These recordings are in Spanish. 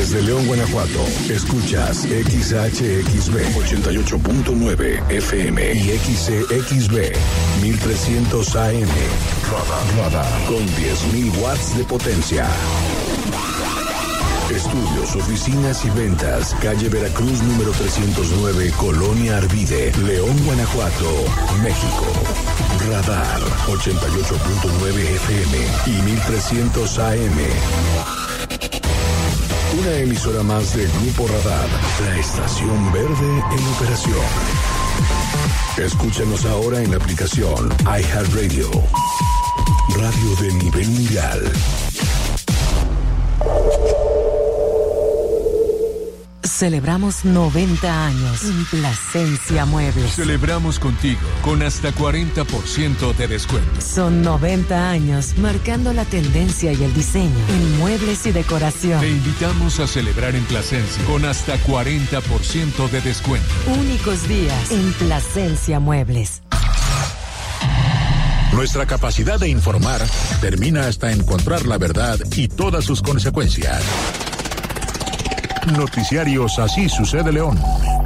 Desde León, Guanajuato, escuchas XHXB 88.9 FM y XCXB 1300 AM. Radar con 10.000 watts de potencia. Estudios, oficinas y ventas. Calle Veracruz, número 309, Colonia Arvide, León, Guanajuato, México. Radar 88.9 FM y 1300 AM. Una emisora más de Grupo Radar, la estación verde en operación. Escúchanos ahora en la aplicación iHeartRadio. Radio de nivel mundial. Celebramos 90 años en Plasencia Muebles. Celebramos contigo con hasta 40% de descuento. Son 90 años marcando la tendencia y el diseño en muebles y decoración. Te invitamos a celebrar en Plasencia con hasta 40% de descuento. Únicos días en Plasencia Muebles. Nuestra capacidad de informar termina hasta encontrar la verdad y todas sus consecuencias. Noticiarios Así Sucede León.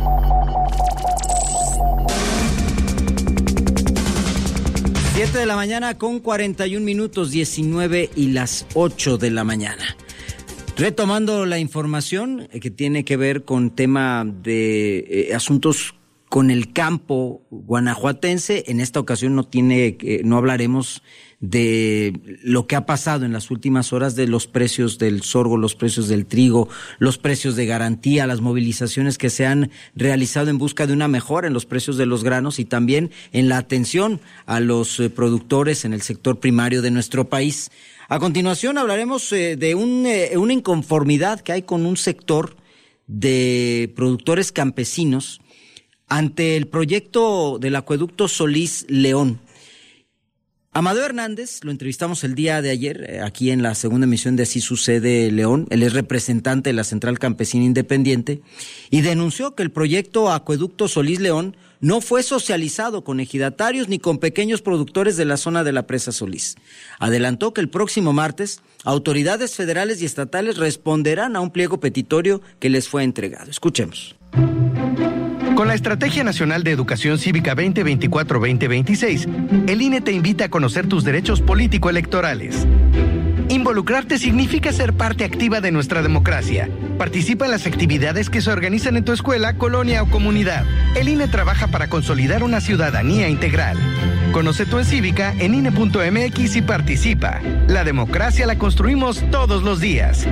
Siete de la mañana con 41 minutos, 19 y las 8 de la mañana. Retomando la información que tiene que ver con tema de asuntos con el campo guanajuatense. En esta ocasión no hablaremos de lo que ha pasado en las últimas horas, de los precios del sorgo, los precios del trigo, los precios de garantía, las movilizaciones que se han realizado en busca de una mejora en los precios de los granos y también en la atención a los productores en el sector primario de nuestro país. A continuación hablaremos de una inconformidad que hay con un sector de productores campesinos ante el proyecto del acueducto Solís-León. Amadeo Hernández, lo entrevistamos el día de ayer, aquí en la segunda emisión de Así Sucede León. Él es representante de la Central Campesina Independiente y denunció que el proyecto Acueducto Solís-León no fue socializado con ejidatarios ni con pequeños productores de la zona de la presa Solís. Adelantó que el próximo martes autoridades federales y estatales responderán a un pliego petitorio que les fue entregado. Escuchemos. Con la Estrategia Nacional de Educación Cívica 2024-2026, el INE te invita a conocer tus derechos político-electorales. Involucrarte significa ser parte activa de nuestra democracia. Participa en las actividades que se organizan en tu escuela, colonia o comunidad. El INE trabaja para consolidar una ciudadanía integral. Conoce tu Cívica en INE.mx y participa. La democracia la construimos todos los días.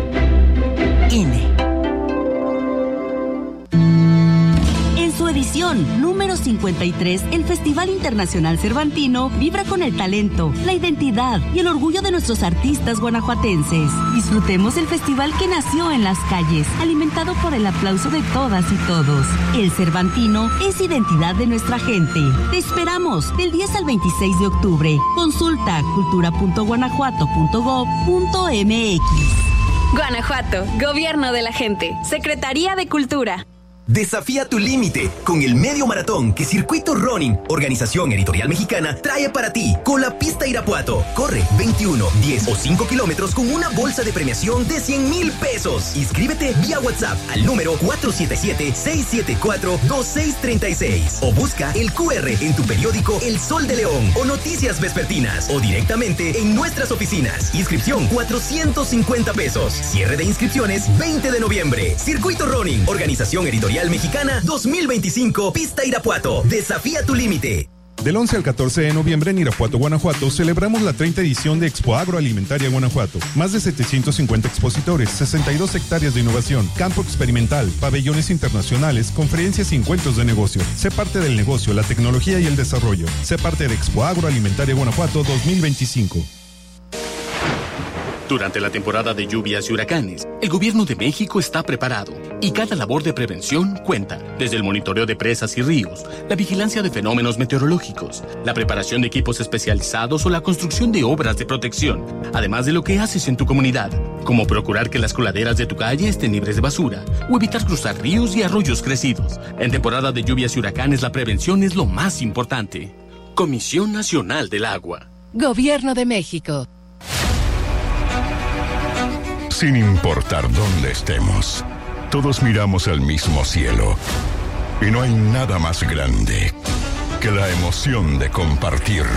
INE. Su edición número 53, el Festival Internacional Cervantino vibra con el talento, la identidad y el orgullo de nuestros artistas guanajuatenses. Disfrutemos el festival que nació en las calles, alimentado por el aplauso de todas y todos. El Cervantino es identidad de nuestra gente. Te esperamos del 10 al 26 de octubre. Consulta cultura.guanajuato.gov.mx. Guanajuato, Gobierno de la Gente, Secretaría de Cultura. Desafía tu límite con el medio maratón que Circuito Running, Organización Editorial Mexicana, trae para ti con la pista Irapuato. Corre 21, 10 o 5 kilómetros con una bolsa de premiación de 100,000 pesos. Inscríbete vía WhatsApp al número 477-674-2636 o busca el QR en tu periódico El Sol de León o Noticias Vespertinas o directamente en nuestras oficinas. Inscripción 450 pesos. Cierre de inscripciones 20 de noviembre. Circuito Running, Organización Editorial Mexicana 2025, Pista Irapuato. Desafía tu límite. Del 11 al 14 de noviembre en Irapuato, Guanajuato, celebramos la 30ª edición de Expo Agroalimentaria Guanajuato. Más de 750 expositores, 62 hectáreas de innovación, campo experimental, pabellones internacionales, conferencias y encuentros de negocio. Sé parte del negocio, la tecnología y el desarrollo. Sé parte de Expo Agroalimentaria Guanajuato 2025. Durante la temporada de lluvias y huracanes, el Gobierno de México está preparado y cada labor de prevención cuenta, desde el monitoreo de presas y ríos, la vigilancia de fenómenos meteorológicos, la preparación de equipos especializados o la construcción de obras de protección, además de lo que haces en tu comunidad, como procurar que las coladeras de tu calle estén libres de basura o evitar cruzar ríos y arroyos crecidos. En temporada de lluvias y huracanes, la prevención es lo más importante. Comisión Nacional del Agua. Gobierno de México. sin importar dónde estemos, todos miramos al mismo cielo. Y no hay nada más grande que la emoción de compartirlo.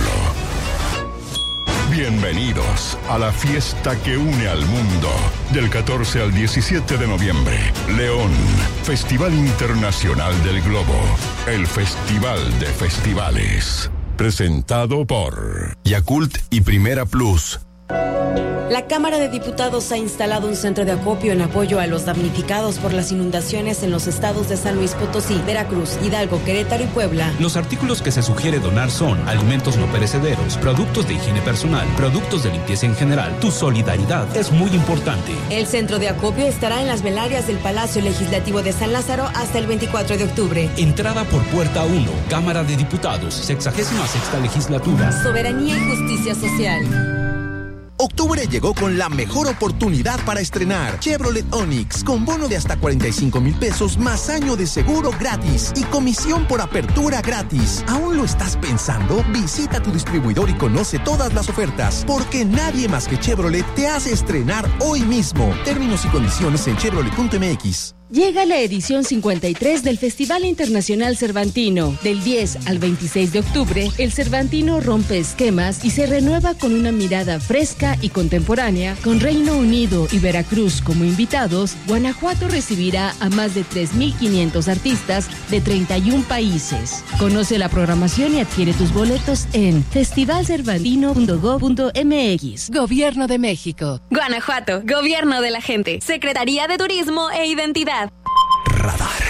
Bienvenidos a la fiesta que une al mundo. Del 14 al 17 de noviembre, León, Festival Internacional del Globo, el Festival de Festivales. Presentado por Yakult y Primera Plus. La Cámara de Diputados ha instalado un centro de acopio en apoyo a los damnificados por las inundaciones en los estados de San Luis Potosí, Veracruz, Hidalgo, Querétaro y Puebla. Los artículos que se sugiere donar son alimentos no perecederos, productos de higiene personal, productos de limpieza en general. Tu solidaridad es muy importante. El centro de acopio estará en las velarias del Palacio Legislativo de San Lázaro hasta el 24 de octubre. Entrada por Puerta 1, Cámara de Diputados, 66ª Legislatura. Soberanía y justicia social. Octubre llegó con la mejor oportunidad para estrenar Chevrolet Onix con bono de hasta 45,000 pesos más año de seguro gratis y comisión por apertura gratis. ¿Aún lo estás pensando? Visita tu distribuidor y conoce todas las ofertas, porque nadie más que Chevrolet te hace estrenar hoy mismo. Términos y condiciones en chevrolet.mx. Llega la edición 53 del Festival Internacional Cervantino. Del 10 al 26 de octubre, el Cervantino rompe esquemas y se renueva con una mirada fresca y contemporánea. Con Reino Unido y Veracruz como invitados, Guanajuato recibirá a más de 3,500 artistas de 31 países. Conoce la programación y adquiere tus boletos en festivalcervantino.gov.mx. Gobierno de México. Guanajuato, Gobierno de la Gente, Secretaría de Turismo e Identidad. Radar.